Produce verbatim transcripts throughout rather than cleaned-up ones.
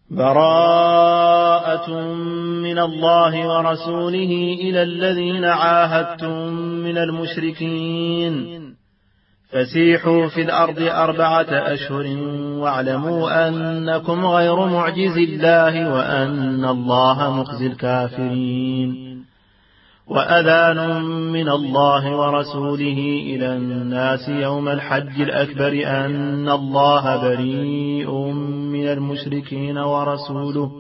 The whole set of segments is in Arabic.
براءة من الله ورسوله إلى الذين عاهدتم من المشركين فسيحوا في الأرض أربعة أشهر واعلموا أنكم غير معجز الله وأن الله مخزي الكافرين. وأذان من الله ورسوله إلى الناس يوم الحج الأكبر أن الله بريء من المشركين ورسوله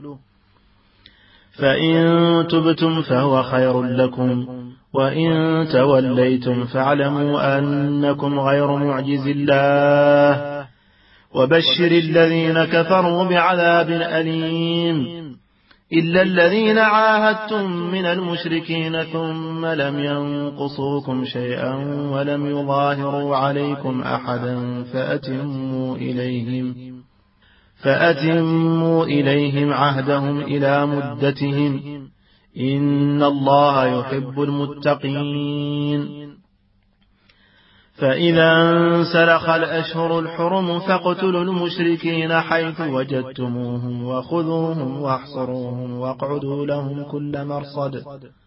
فإن تبتم فهو خير لكم وإن توليتم فاعلموا أنكم غير معجز الله وبشر الذين كفروا بعذاب أليم إلا الذين عاهدتم من المشركين ثم لم ينقصوكم شيئا ولم يظاهروا عليكم أحدا فأتموا إليهم فأتموا إليهم عهدهم إلى مدتهم إن الله يحب المتقين. فإذا انسلخ الأشهر الحرم فاقتلوا المشركين حيث وجدتموهم وخذوهم واحصروهم واقعدوا لهم كل مرصد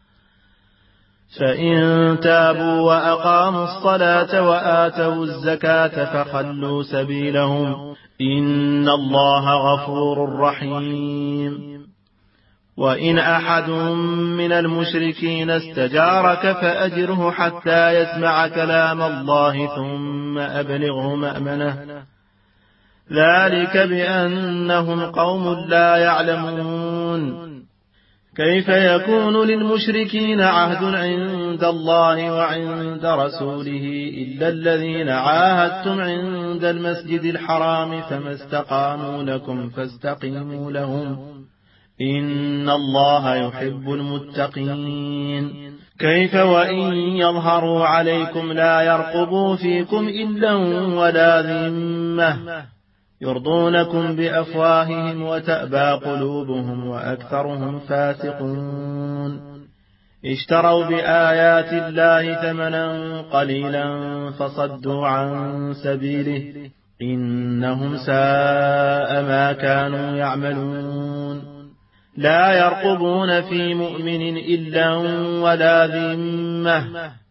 فإن تابوا وأقاموا الصلاة وآتوا الزكاة فخلوا سبيلهم إن الله غفور رحيم. وإن أحد من المشركين استجارك فأجره حتى يسمع كلام الله ثم أبلغه مأمنه ذلك بأنهم قوم لا يعلمون. كيف يكون للمشركين عهد عند الله وعند رسوله إلا الذين عاهدتم عند المسجد الحرام فما استقاموا لكم فاستقيموا لهم إن الله يحب المتقين. كيف وإن يظهروا عليكم لا يرقبوا فيكم إلا ولا ذمة يرضونكم بأفواههم وتأبى قلوبهم وأكثرهم فاسقون. اشتروا بآيات الله ثمنا قليلا فصدوا عن سبيله إنهم ساء ما كانوا يعملون. لا يرقبون في مؤمن إلا ولا ذمة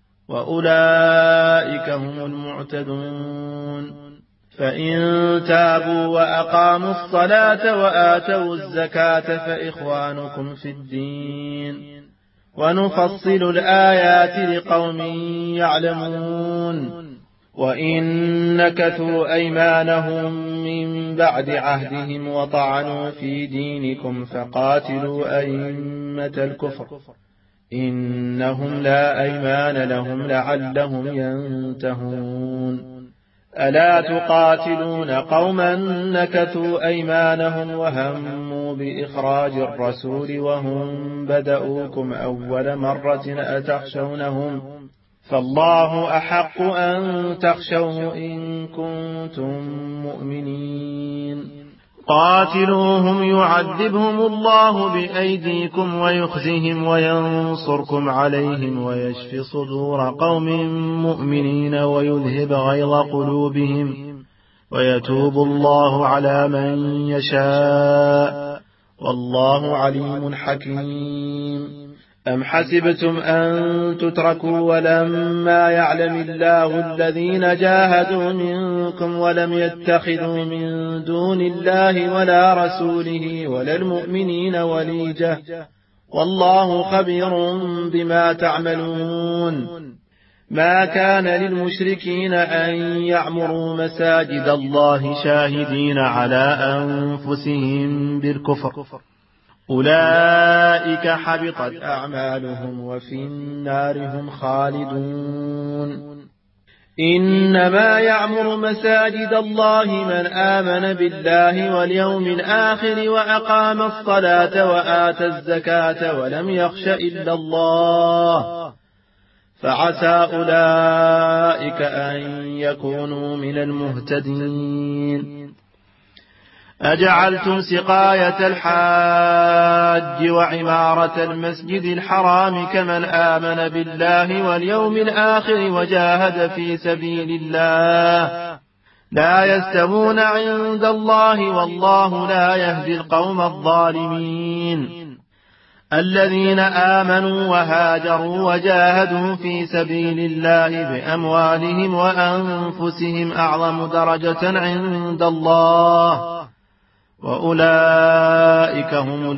وأولئك هم المعتدون. فإن تابوا وأقاموا الصلاة وآتوا الزكاة فإخوانكم في الدين ونفصل الآيات لقوم يعلمون. وإن نكثوا أيمانهم من بعد عهدهم وطعنوا في دينكم فقاتلوا أئمة الكفر إنهم لا أيمان لهم لعلهم ينتهون. ألا تقاتلون قوما نكثوا أيمانهم وهموا بإخراج الرسول وهم بدؤوكم أول مرة أتخشونهم فالله أحق أن تخشوه إن كنتم مؤمنين. قاتلوهم يعذبهم الله بأيديكم ويخزهم وينصركم عليهم ويشفي صدور قوم مؤمنين ويذهب غيظ قلوبهم ويتوب الله على من يشاء والله عليم حكيم. أم حسبتم أن تتركوا ولما يعلم الله الذين جاهدوا منكم ولم يتخذوا من دون الله ولا رسوله ولا المؤمنين وليجة والله خبير بما تعملون. ما كان للمشركين أن يعمروا مساجد الله شاهدين على أنفسهم بالكفر أولئك حبطت أعمالهم وفي النار هم خالدون. إنما يعمر مساجد الله من آمن بالله واليوم الآخر وأقام الصلاة وآتى الزكاة ولم يخش إلا الله فعسى أولئك أن يكونوا من المهتدين. أجعلتم سقاية الحاج وعمارة المسجد الحرام كمن آمن بالله واليوم الآخر وجاهد في سبيل الله لا يستوون عند الله والله لا يهدي القوم الظالمين. الذين آمنوا وهاجروا وجاهدوا في سبيل الله بأموالهم وأنفسهم أعظم درجة عند الله وأولئك هم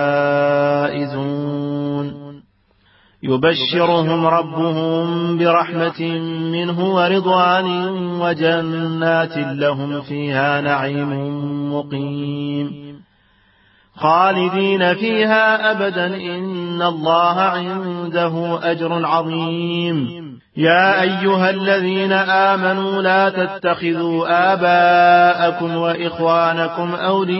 الفائزون. يبشرهم ربهم برحمة منه ورضوان وجنات لهم فيها نعيم مقيم خالدين فيها أبدا إن الله عنده أجر عظيم. يا أيها الذين آمنوا لا تتخذوا آباءكم وإخوانكم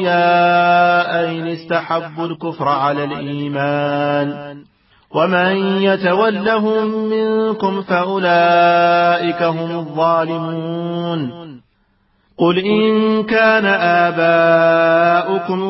أولياء إن استحبوا الكفر على الإيمان ومن يتولهم منكم فأولئك هم الظالمون. قل إن كان آباؤكم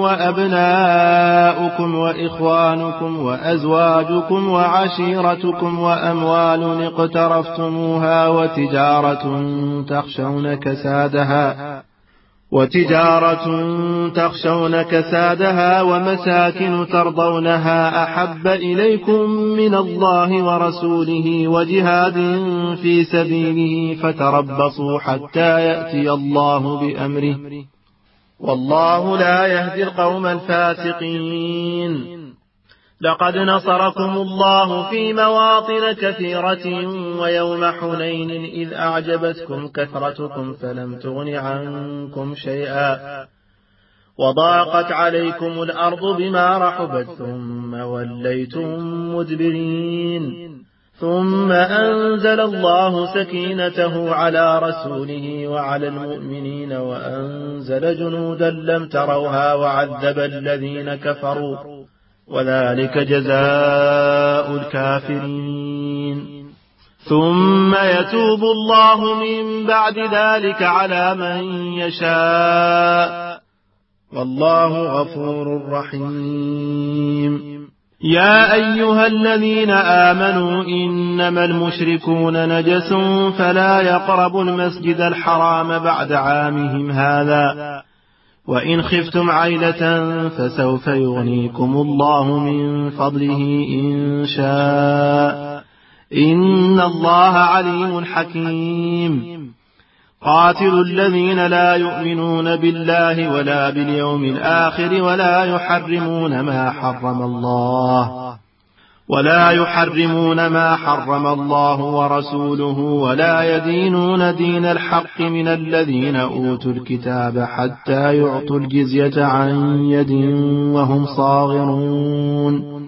وأبناؤكم وإخوانكم وأزواجكم وعشيرتكم وأموال اقترفتموها وتجارة تخشون كسادها وتجارة تخشون كسادها ومساكن ترضونها أحب إليكم من الله ورسوله وجهاد في سبيله فتربصوا حتى يأتي الله بأمره والله لا يهدي القوم الفاسقين. لقد نصركم الله في مواطن كثيرة ويوم حنين إذ أعجبتكم كثرتكم فلم تغن عنكم شيئا وضاقت عليكم الأرض بما رحبت ثم وليتم مدبرين ثم أنزل الله سكينته على رسوله وعلى المؤمنين وأنزل جنودا لم تروها وعذب الذين كفروا وذلك جزاء الكافرين. ثم يتوب الله من بعد ذلك على من يشاء والله غفور رحيم. يا أيها الذين آمنوا إنما المشركون نجس فلا يقربوا المسجد الحرام بعد عامهم هذا وإن خفتم عيلة فسوف يغنيكم الله من فضله إن شاء إن الله عليم حكيم. قاتلوا الذين لا يؤمنون بالله ولا باليوم الآخر ولا يحرمون ما حرم الله ولا يحرمون ما حرم الله ورسوله ولا يدينون دين الحق من الذين أوتوا الكتاب حتى يعطوا الجزية عن يد وهم صاغرون.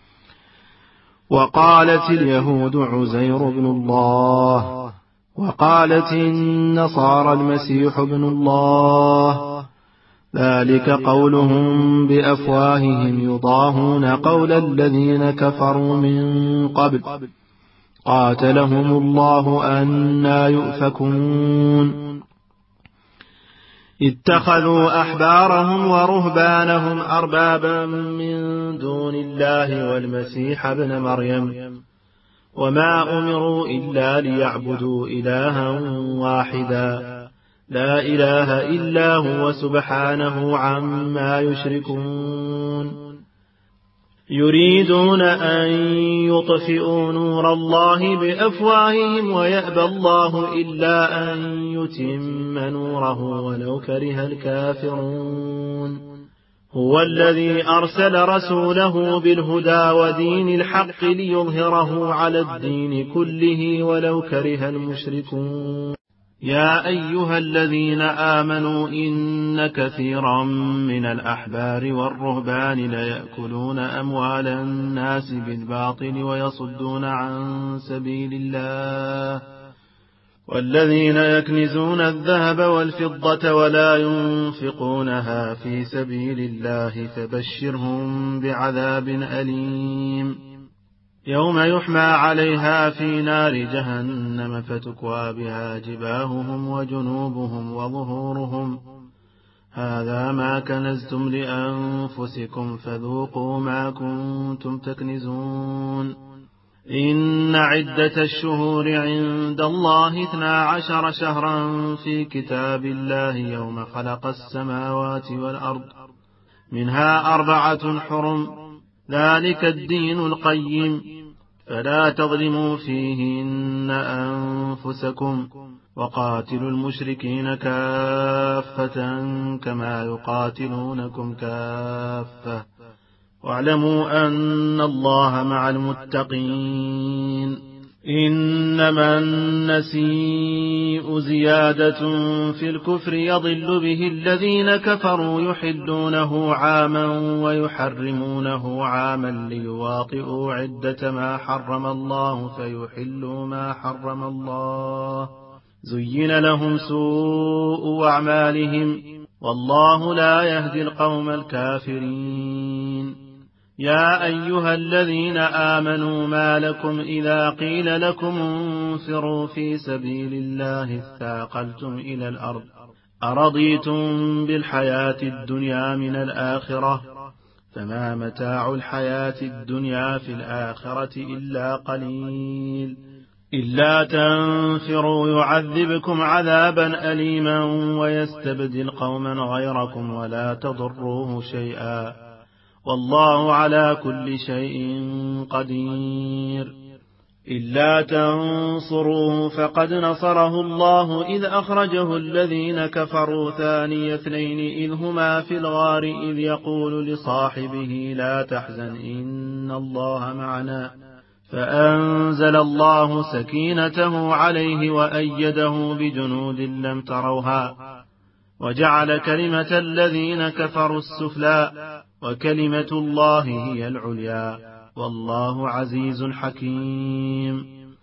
وقالت اليهود عزير بن الله وقالت النصارى المسيح ابن الله ذلك قولهم بأفواههم يضاهون قول الذين كفروا من قبل قاتلهم الله أنى يؤفكون. اتخذوا أحبارهم ورهبانهم أربابا من دون الله والمسيح ابن مريم وما أمروا إلا ليعبدوا إلها واحدا لا إله إلا هو سبحانه عما يشركون. يريدون أن يطفئوا نور الله بأفواههم ويأبى الله إلا أن يتم نوره ولو كره الكافرون. هو الذي أرسل رسوله بالهدى ودين الحق ليظهره على الدين كله ولو كره المشركون. يا أيها الذين آمنوا إن كثيرا من الأحبار والرهبان ليأكلون أموال الناس بالباطل ويصدون عن سبيل الله والذين يكنزون الذهب والفضة ولا ينفقونها في سبيل الله فبشرهم بعذاب أليم يوم يحمى عليها في نار جهنم فتكوى بها جباههم وجنوبهم وظهورهم هذا ما كنزتم لأنفسكم فذوقوا ما كنتم تكنزون. إن عدة الشهور عند الله اثنا عشر شهرا في كتاب الله يوم خلق السماوات والأرض منها أربعة حرم ذلك الدين القيم فلا تظلموا فيهن أنفسكم وقاتلوا المشركين كافة كما يقاتلونكم كافة واعلموا أن الله مع المتقين. إنما النسيء زيادة في الكفر يضل به الذين كفروا يحلونه عاما ويحرمونه عاما ليواطئوا عدة ما حرم الله فيحلوا ما حرم الله زين لهم سوء أعمالهم والله لا يهدي القوم الكافرين. يا أيها الذين آمنوا ما لكم إذا قيل لكم انفروا في سبيل الله اثاقلتم إلى الأرض أرضيتم بالحياة الدنيا من الآخرة فما متاع الحياة الدنيا في الآخرة إلا قليل إلا تنفروا يعذبكم عذابا أليما ويستبدل قوما غيركم ولا تضروه شيئا والله على كل شيء قدير. إلا تنصروه فقد نصره الله إذ أخرجه الذين كفروا ثاني اثنين إذ هما في الغار إذ يقول لصاحبه لا تحزن إن الله معنا فأنزل الله سكينته عليه وأيده بجنود لم تروها وجعل كلمة الذين كفروا السفلى وكلمة الله هي العليا والله عزيز حكيم.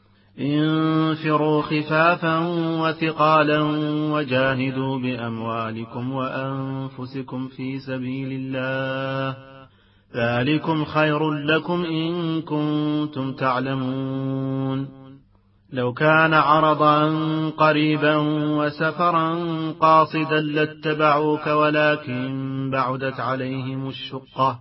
انفروا خفافا وثقالا وجاهدوا بأموالكم وأنفسكم في سبيل الله ذلكم خير لكم إن كنتم تعلمون. لو كان عرضا قريبا وسفرا قاصدا لاتبعوك ولكن بعدت عليهم الشقة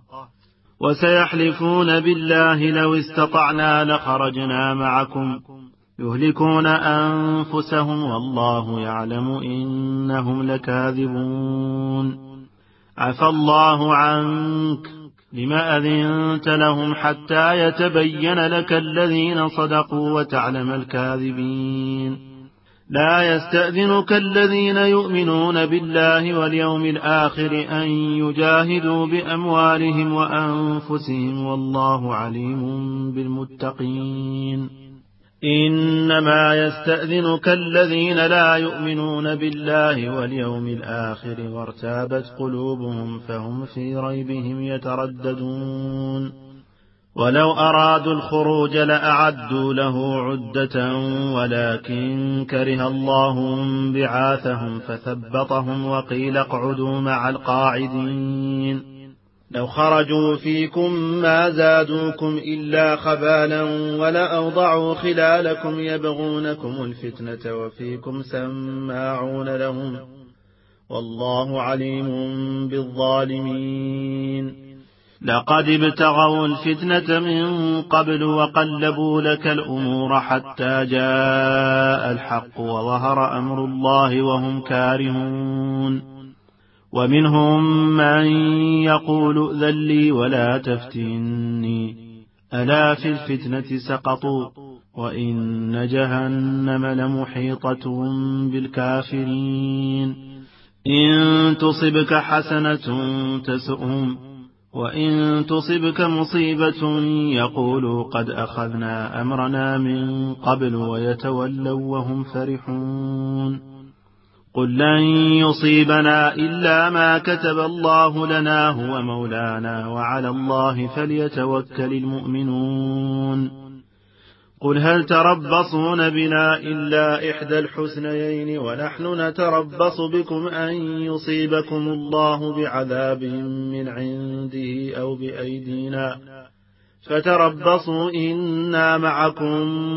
وسيحلفون بالله لو استطعنا لخرجنا معكم يهلكون أنفسهم والله يعلم إنهم لكاذبون. عفى الله عنك لما أذنت لهم حتى يتبين لك الذين صدقوا وتعلم الكاذبين. لا يستأذنك الذين يؤمنون بالله واليوم الآخر أن يجاهدوا بأموالهم وأنفسهم والله عليم بالمتقين. إنما يستأذنك الذين لا يؤمنون بالله واليوم الآخر وارتابت قلوبهم فهم في ريبهم يترددون. ولو أرادوا الخروج لأعدوا له عدة ولكن كره الله بعاثهم فثبطهم وقيل اقعدوا مع القاعدين. لو خرجوا فيكم ما زادوكم إلا خبالا ولأوضعوا خلالكم يبغونكم الفتنة وفيكم سماعون لهم والله عليم بالظالمين. لقد ابتغوا الفتنة من قبل وقلبوا لك الأمور حتى جاء الحق وظهر أمر الله وهم كارهون. ومنهم من يقول ائذن لي ولا تفتني ألا في الفتنة سقطوا وإن جهنم لمحيطة بالكافرين. إن تصبك حسنة تسؤهم وإن تصبك مصيبة يقولوا قد أخذنا أمرنا من قبل ويتولوا وهم فرحون. قل لن يصيبنا إلا ما كتب الله لنا هو مولانا وعلى الله فليتوكل المؤمنون. قل هل تربصون بنا إلا إحدى الحسنيين ونحن نتربص بكم أن يصيبكم الله بعذاب من عنده أو بأيدينا فتربصوا إنا معكم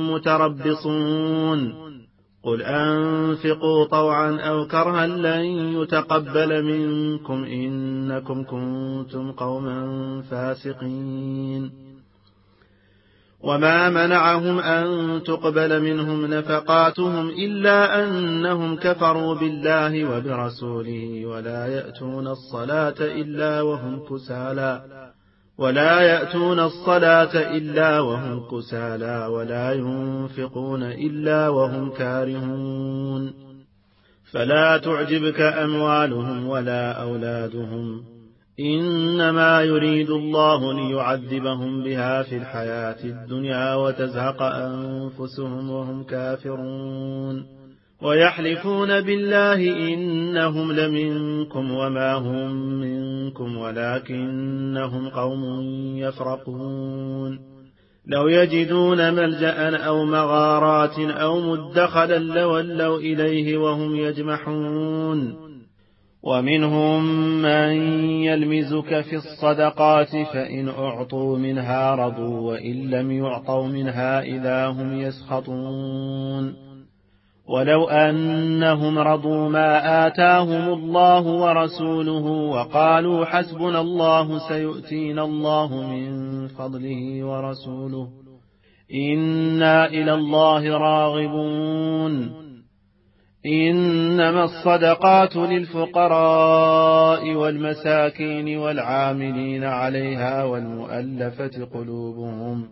متربصون. قل أنفقوا طوعا أو كرها لن يتقبل منكم إنكم كنتم قوما فاسقين. وما منعهم أن تقبل منهم نفقاتهم إلا أنهم كفروا بالله وبرسوله ولا يأتون الصلاة إلا وهم كسالى ولا يأتون الصلاة إلا وهم كسالى ولا ينفقون إلا وهم كارهون فلا تعجبك أموالهم ولا أولادهم إنما يريد الله ليعذبهم بها في الحياة الدنيا وتزهق أنفسهم وهم كافرون ويحلفون بالله إنهم لمنكم وما هم منكم ولكنهم قوم يفرقون لو يجدون ملجأ أو مغارات أو مدخلا لولوا إليه وهم يجمحون ومنهم من يلمزك في الصدقات فإن أعطوا منها رضوا وإن لم يعطوا منها إذا هم يسخطون ولو أنهم رضوا ما آتاهم الله ورسوله وقالوا حسبنا الله سيؤتينا الله من فضله ورسوله إنا إلى الله راغبون إنما الصدقات للفقراء والمساكين والعاملين عليها والمؤلفة قلوبهم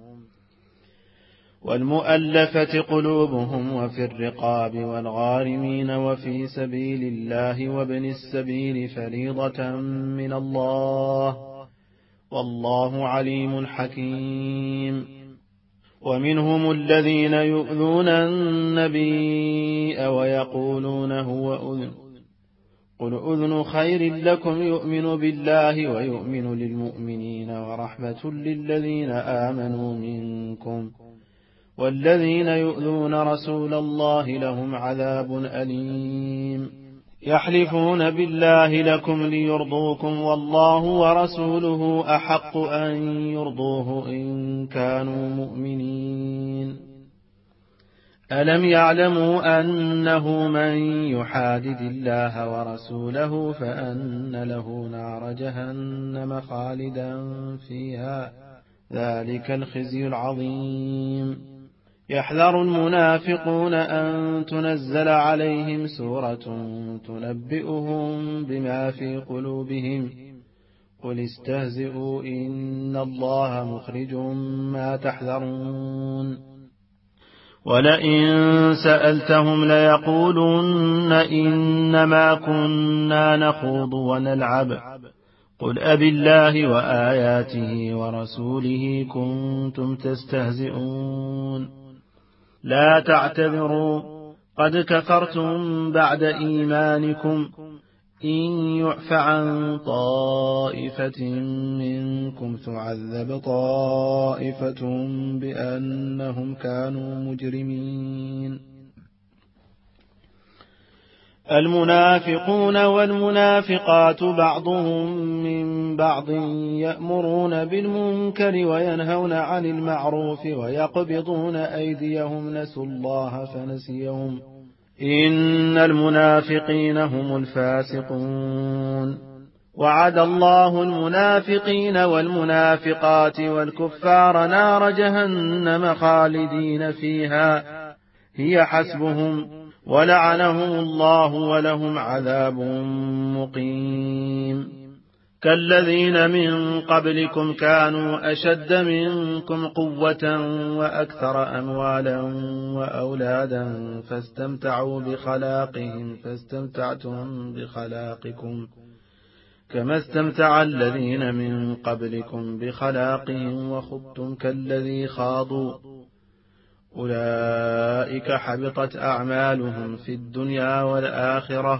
والمؤلفة قلوبهم وفي الرقاب والغارمين وفي سبيل الله وابن السبيل فريضة من الله والله عليم حكيم ومنهم الذين يؤذون النبي ويقولون هو أذن قل أذن خير لكم يؤمن بالله ويؤمن للمؤمنين ورحمة للذين آمنوا منكم والذين يؤذون رسول الله لهم عذاب أليم يحلفون بالله لكم ليرضوكم والله ورسوله أحق أن يرضوه إن كانوا مؤمنين ألم يعلموا أنه من يحادد الله ورسوله فأن له نار جهنم خالدا فيها ذلك الخزي العظيم يحذر المنافقون أن تنزل عليهم سورة تنبئهم بما في قلوبهم قل استهزئوا إن الله مخرج ما تحذرون ولئن سألتهم ليقولن إنما كنا نخوض ونلعب قل أبالله وآياته ورسوله كنتم تستهزئون لا تعتذروا قد كفرتم بعد إيمانكم إن يعف عن طائفة منكم تعذب طائفة بأنهم كانوا مجرمين المنافقون والمنافقات بعضهم من بعض يأمرون بالمنكر وينهون عن المعروف ويقبضون أيديهم نسوا الله فنسيهم إن المنافقين هم الفاسقون وعد الله المنافقين والمنافقات والكفار نار جهنم خالدين فيها هي حسبهم ولعنهم الله ولهم عذاب مقيم كالذين من قبلكم كانوا أشد منكم قوة وأكثر أموالا وأولادا فاستمتعوا بخلاقهم فاستمتعتم بخلاقكم كما استمتع الذين من قبلكم بخلاقهم وخضتم كالذي خاضوا أولئك حبطت أعمالهم في الدنيا والآخرة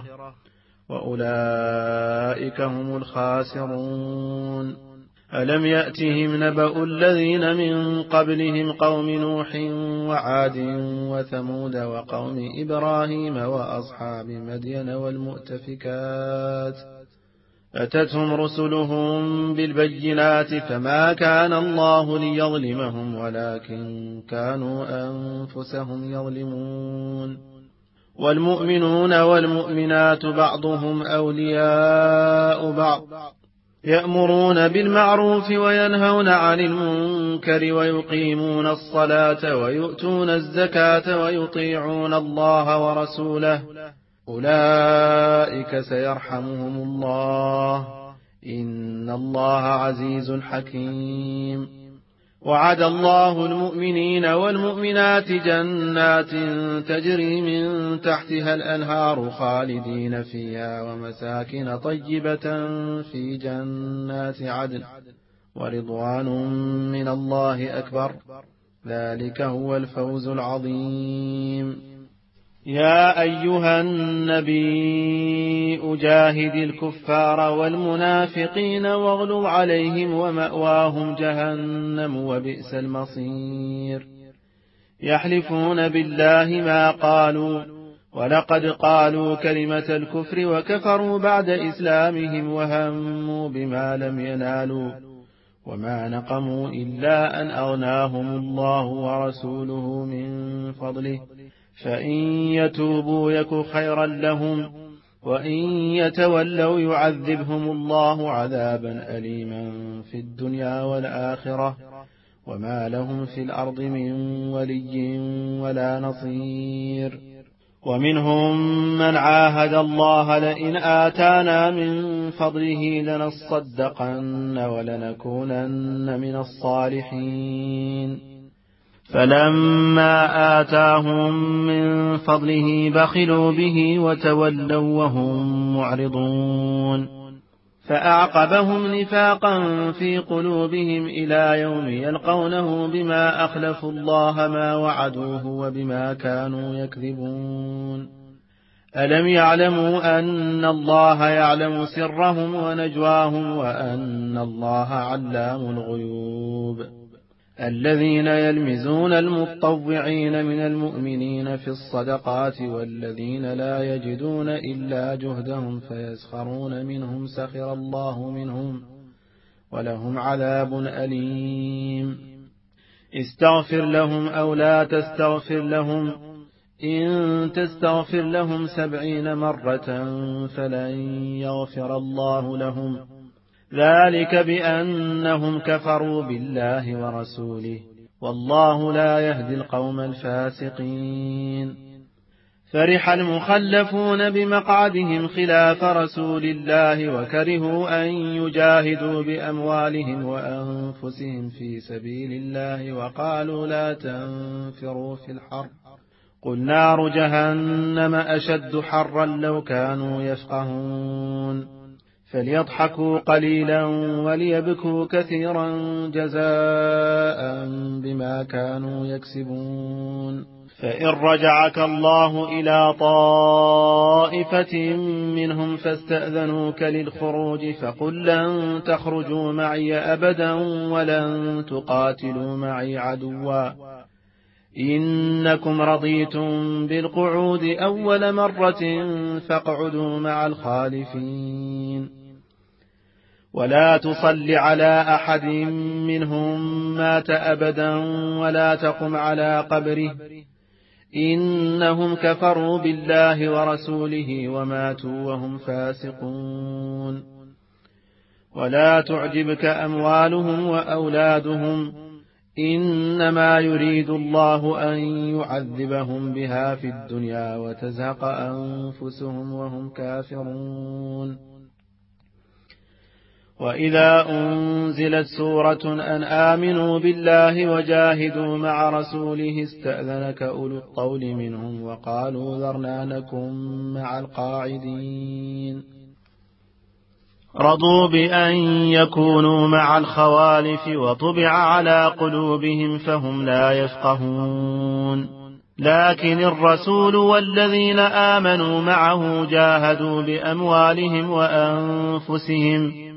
وأولئك هم الخاسرون ألم يأتهم نبأ الذين من قبلهم قوم نوح وعاد وثمود وقوم إبراهيم وأصحاب مدين والمؤتفكات أتتهم رسلهم بالبينات فما كان الله ليظلمهم ولكن كانوا أنفسهم يظلمون والمؤمنون والمؤمنات بعضهم أولياء بعض يأمرون بالمعروف وينهون عن المنكر ويقيمون الصلاة ويؤتون الزكاة ويطيعون الله ورسوله أولئك سيرحمهم الله إن الله عزيز حكيم. وعد الله المؤمنين والمؤمنات جنات تجري من تحتها الأنهار خالدين فيها ومساكن طيبة في جنات عدن ورضوان من الله أكبر ذلك هو الفوز العظيم. يا أيها النبي أجاهد الكفار والمنافقين واغلظ عليهم ومأواهم جهنم وبئس المصير. يحلفون بالله ما قالوا ولقد قالوا كلمة الكفر وكفروا بعد إسلامهم وهموا بما لم ينالوا وما نقموا إلا أن أغناهم الله ورسوله من فضله فإن يتوبوا يك خيرا لهم وإن يتولوا يعذبهم الله عذابا أليما في الدنيا والآخرة وما لهم في الأرض من ولي ولا نصير. ومنهم من عاهد الله لئن آتانا من فضله لنصدقن ولنكونن من الصالحين فلما آتاهم من فضله بخلوا به وتولوا وهم معرضون فأعقبهم نفاقا في قلوبهم إلى يوم يلقونه بما أخلفوا الله ما وعدوه وبما كانوا يكذبون. ألم يعلموا أن الله يعلم سرهم ونجواهم وأن الله علام الغيوب. الذين يلمزون المتطوعين من المؤمنين في الصدقات والذين لا يجدون إلا جهدهم فيسخرون منهم سخر الله منهم ولهم عذاب أليم. استغفر لهم أو لا تستغفر لهم إن تستغفر لهم سبعين مرة فلن يغفر الله لهم ذلك بأنهم كفروا بالله ورسوله والله لا يهدي القوم الفاسقين. فرح المخلفون بمقعدهم خلاف رسول الله وكرهوا أن يجاهدوا بأموالهم وأنفسهم في سبيل الله وقالوا لا تنفروا في الحر قل نار جهنم أشد حرا لو كانوا يفقهون. فليضحكوا قليلا وليبكوا كثيرا جزاء بما كانوا يكسبون. فإن رجعك الله إلى طائفة منهم فاستأذنوك للخروج فقل لن تخرجوا معي أبدا ولن تقاتلوا معي عدوا إنكم رضيتم بالقعود أول مرة فاقعدوا مع الخالفين. ولا تصل على أحد منهم مات أبدا ولا تقم على قبره إنهم كفروا بالله ورسوله وماتوا وهم فاسقون. ولا تعجبك أموالهم وأولادهم إنما يريد الله أن يعذبهم بها في الدنيا وتزهق أنفسهم وهم كافرون. وإذا أنزلت سورة أن آمنوا بالله وجاهدوا مع رسوله استأذنك أولو الطول منهم وقالوا ذرنا نكن مع القاعدين. رضوا بأن يكونوا مع الخوالف وطبع على قلوبهم فهم لا يفقهون. لكن الرسول والذين آمنوا معه جاهدوا بأموالهم وأنفسهم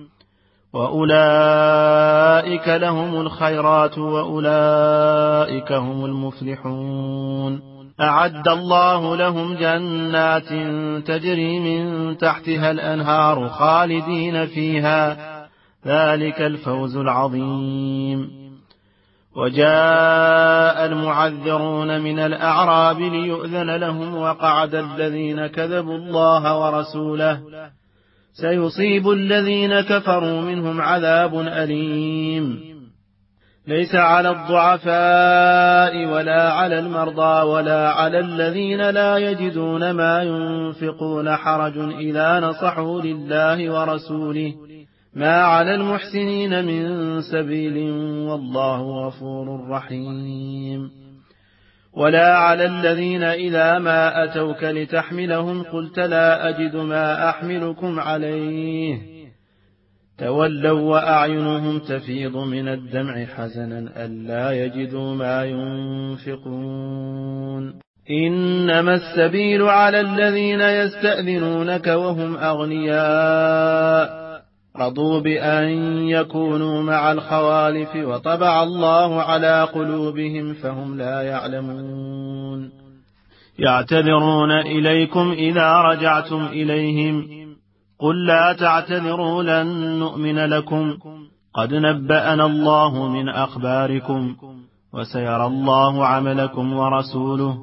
وأولئك لهم الخيرات وأولئك هم المفلحون. أعد الله لهم جنات تجري من تحتها الأنهار خالدين فيها ذلك الفوز العظيم. وجاء المعذرون من الأعراب ليؤذن لهم وقعد الذين كذبوا الله ورسوله سيصيب الذين كفروا منهم عذاب أليم. ليس على الضعفاء ولا على المرضى ولا على الذين لا يجدون ما ينفقون حرج إذا نصحوا لله ورسوله، ما على المحسنين من سبيل والله غفور رحيم. ولا على الذين إذا ما أتوك لتحملهم قلت لا أجد ما أحملكم عليه تولوا وأعينهم تفيض من الدمع حزنا ألا يجدوا ما ينفقون. إنما السبيل على الذين يستأذنونك وهم أغنياء رضوا بأن يكونوا مع الخوالف وطبع الله على قلوبهم فهم لا يعلمون. يعتذرون إليكم إذا رجعتم إليهم قل لا تعتذروا لن نؤمن لكم قد نبأنا الله من أخباركم وسيرى الله عملكم ورسوله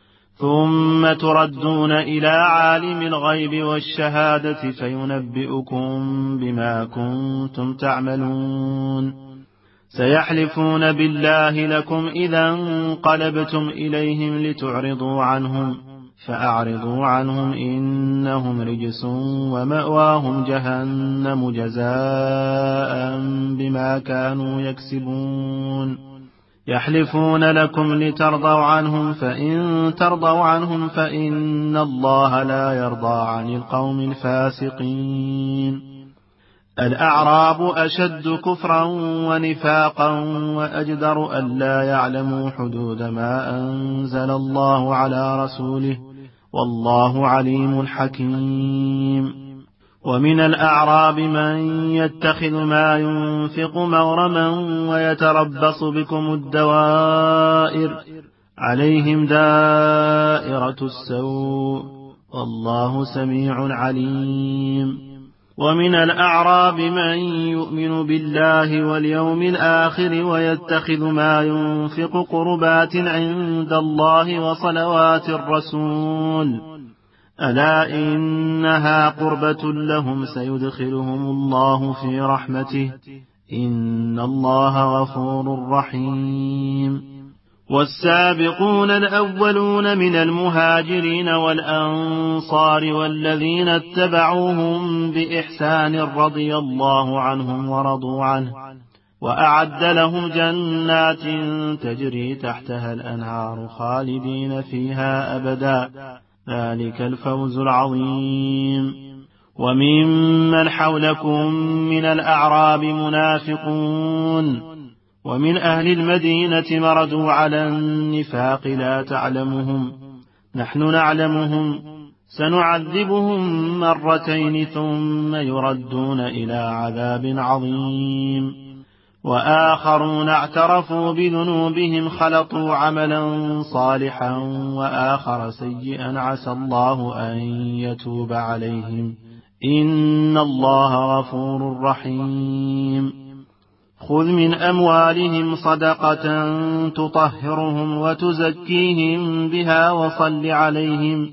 ثم تردون إلى عالم الغيب والشهادة فينبئكم بما كنتم تعملون. سيحلفون بالله لكم إذا انقلبتم إليهم لتعرضوا عنهم فأعرضوا عنهم إنهم رجس ومأواهم جهنم جزاء بما كانوا يكسبون. يحلفون لكم لترضوا عنهم فإن ترضوا عنهم فإن الله لا يرضى عن القوم الفاسقين. الأعراب أشد كفرا ونفاقا وأجدر ألا يعلموا حدود ما أنزل الله على رسوله والله عليم حكيم. ومن الأعراب من يتخذ ما ينفق مغرما ويتربص بكم الدوائر عليهم دائرة السوء والله سميع عليم. ومن الأعراب من يؤمن بالله واليوم الآخر ويتخذ ما ينفق قربات عند الله وصلوات الرسول ألا إنها قربة لهم سيدخلهم الله في رحمته إن الله غفور رحيم. والسابقون الأولون من المهاجرين والأنصار والذين اتبعوهم بإحسان رضي الله عنهم ورضوا عنه وأعد لهم جنات تجري تحتها الأنهار خالدين فيها أبدا ذلك الفوز العظيم. وممن حولكم من الأعراب منافقون ومن أهل المدينة مردوا على النفاق لا تعلمهم نحن نعلمهم سنعذبهم مرتين ثم يردون إلى عذاب عظيم. وآخرون اعترفوا بذنوبهم خلطوا عملا صالحا وآخر سيئا عسى الله أن يتوب عليهم إن الله غفور رحيم. خذ من أموالهم صدقة تطهرهم وتزكيهم بها وصل عليهم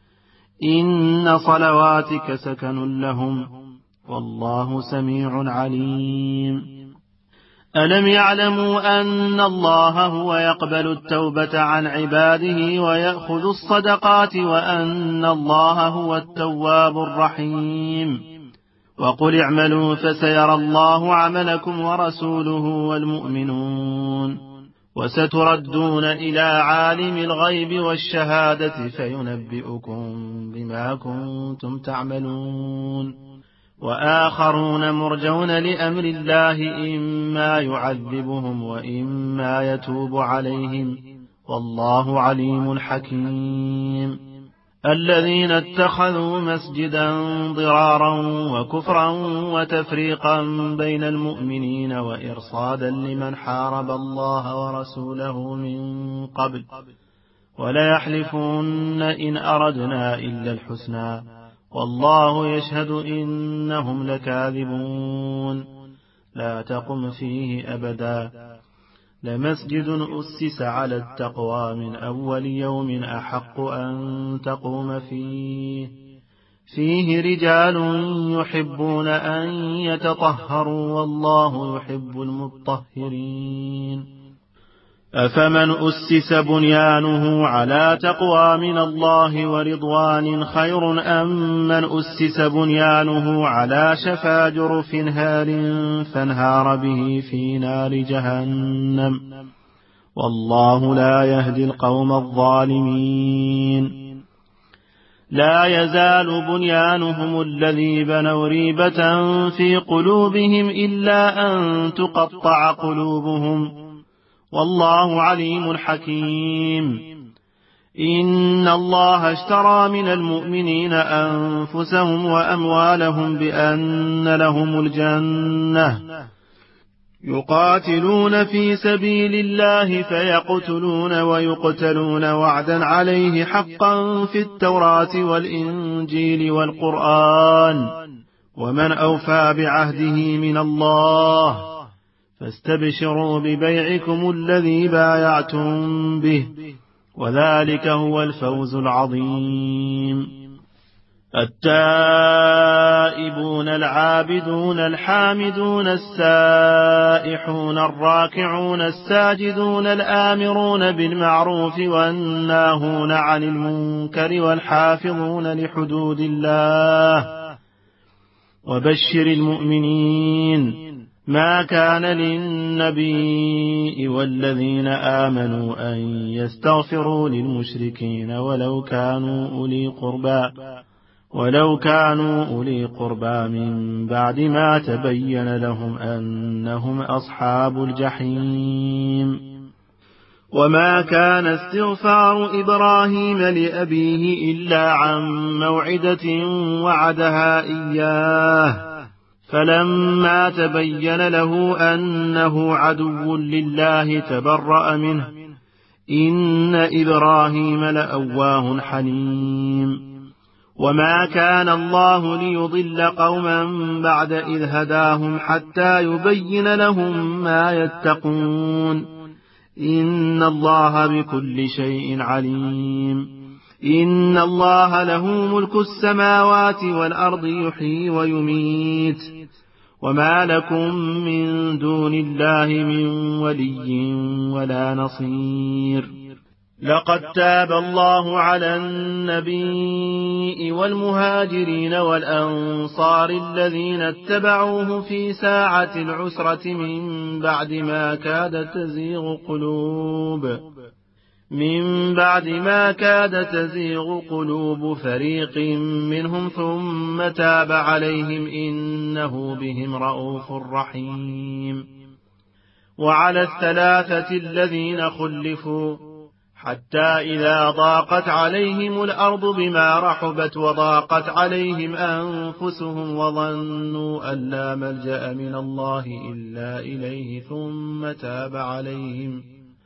إن صلواتك سكن لهم والله سميع عليم. ألم يعلموا أن الله هو يقبل التوبة عن عباده ويأخذ الصدقات وأن الله هو التواب الرحيم. وقل اعملوا فسيرى الله عملكم ورسوله والمؤمنون وستردون إلى عالم الغيب والشهادة فينبئكم بما كنتم تعملون. وآخرون مرجون لأمر الله إما يعذبهم وإما يتوب عليهم والله عليم حكيم. الذين اتخذوا مسجدا ضرارا وكفرا وتفريقا بين المؤمنين وإرصادا لمن حارب الله ورسوله من قبل وليحلفون إن أردنا إلا الحسنى والله يشهد إنهم لكاذبون. لا تقم فيه أبدا لمسجد أسس على التقوى من أول يوم أحق أن تقوم فيه فيه رجال يحبون أن يتطهروا والله يحب المطهرين. أفمن أسس بنيانه على تقوى من الله ورضوان خير أم من أسس بنيانه على شفا جرف هار فانهار به في نار جهنم والله لا يهدي القوم الظالمين. لا يزال بنيانهم الذي بنوا ريبة في قلوبهم إلا أن تقطع قلوبهم والله عليم حكيم. إن الله اشترى من المؤمنين أنفسهم وأموالهم بأن لهم الجنة يقاتلون في سبيل الله فيقتلون ويقتلون وعدا عليه حقا في التوراة والإنجيل والقرآن ومن أوفى بعهده من الله فاستبشروا ببيعكم الذي بايعتم به وذلك هو الفوز العظيم. التائبون العابدون الحامدون السائحون الراكعون الساجدون الآمرون بالمعروف والناهون عن المنكر والحافظون لحدود الله وبشر المؤمنين. ما كان للنبي والذين آمنوا أن يستغفروا للمشركين ولو كانوا أولي قربى ولو كانوا أولي قربى من بعد ما تبين لهم أنهم أصحاب الجحيم. وما كان استغفار إبراهيم لأبيه إلا عن موعدة وعدها إياه فلما تبين له أنه عدو لله تبرأ منه إن إبراهيم لأواه حليم. وما كان الله ليضل قوما بعد إذ هداهم حتى يبين لهم ما يتقون إن الله بكل شيء عليم. إن الله له ملك السماوات والأرض يحيي ويميت وما لكم من دون الله من ولي ولا نصير. لقد تاب الله على النبي والمهاجرين والأنصار الذين اتبعوه في ساعة العسرة من بعد ما كاد تزيغ قلوب من بعد ما كاد تزيغ قلوب فريق منهم ثم تاب عليهم إنه بهم رءوف رحيم. وعلى الثلاثة الذين خلفوا حتى إذا ضاقت عليهم الأرض بما رحبت وضاقت عليهم أنفسهم وظنوا أن لا ملجأ من الله إلا إليه ثم تاب عليهم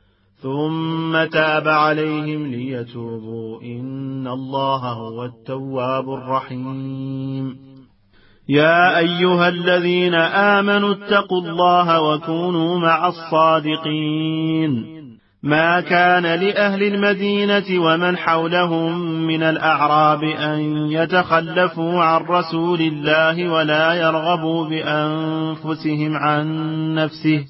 ثم تاب عليهم ليتوبوا إن الله هو التواب الرحيم. يا أيها الذين آمنوا اتقوا الله وكونوا مع الصادقين. ما كان لأهل المدينة ومن حولهم من الأعراب أن يتخلفوا عن رسول الله ولا يرغبوا بأنفسهم عن نفسه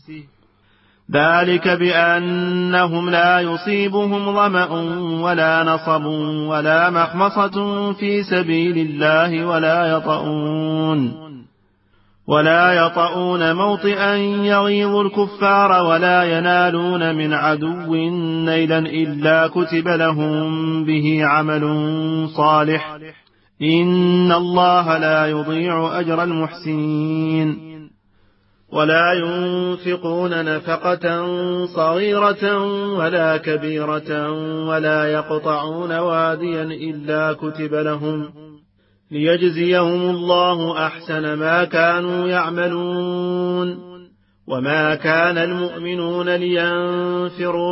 ذلك بأنهم لا يصيبهم ظمأ ولا نصب ولا مخمصة في سبيل الله ولا يطؤون ولا يطؤون موطئا يغيظ الكفار ولا ينالون من عدو نيلا إلا كتب لهم به عمل صالح إن الله لا يضيع أجر المحسنين. ولا ينفقون نفقة صغيرة ولا كبيرة ولا يقطعون واديا إلا كتب لهم ليجزيهم الله أحسن ما كانوا يعملون. وما كان المؤمنون لينفروا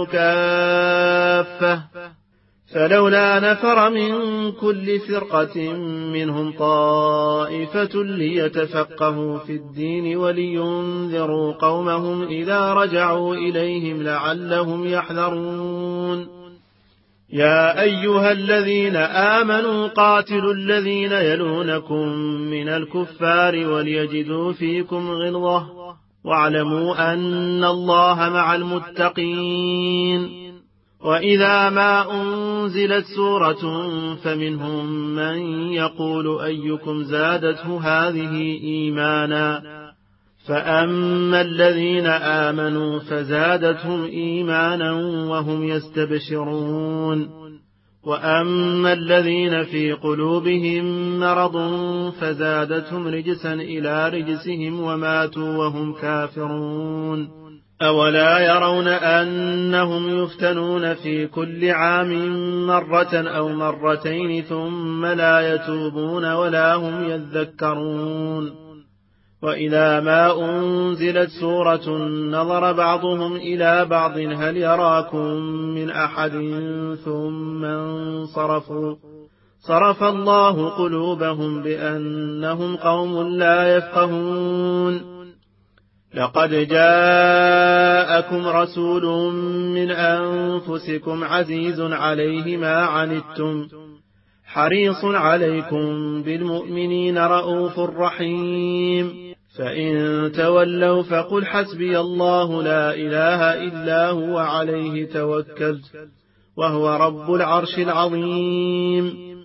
كافة فلولا نفر من كل فرقة منهم طائفة ليتفقهوا في الدين ولينذروا قومهم إذا رجعوا إليهم لعلهم يحذرون. يا أيها الذين آمنوا قاتلوا الذين يلونكم من الكفار وليجدوا فيكم غلظة واعلموا أن الله مع المتقين. وإذا ما أنزلت سورة فمنهم من يقول أيكم زادته هذه إيمانا فأما الذين آمنوا فزادتهم إيمانا وهم يستبشرون وأما الذين في قلوبهم مرض فزادتهم رجسا إلى رجسهم وماتوا وهم كافرون. أولا يرون أنهم يفتنون في كل عام مرة أو مرتين ثم لا يتوبون ولا هم يذكرون. وإذا ما أنزلت سورة نظر بعضهم إلى بعض هل يراكم من أحد ثم انصرفوا صرف الله قلوبهم بأنهم قوم لا يفقهون. لقد جاءكم رسول من أنفسكم عزيز عليه ما عنتم حريص عليكم بالمؤمنين رؤوف رحيم. فإن تولوا فقل حسبي الله لا إله إلا هو عليه توكلت وهو رب العرش العظيم.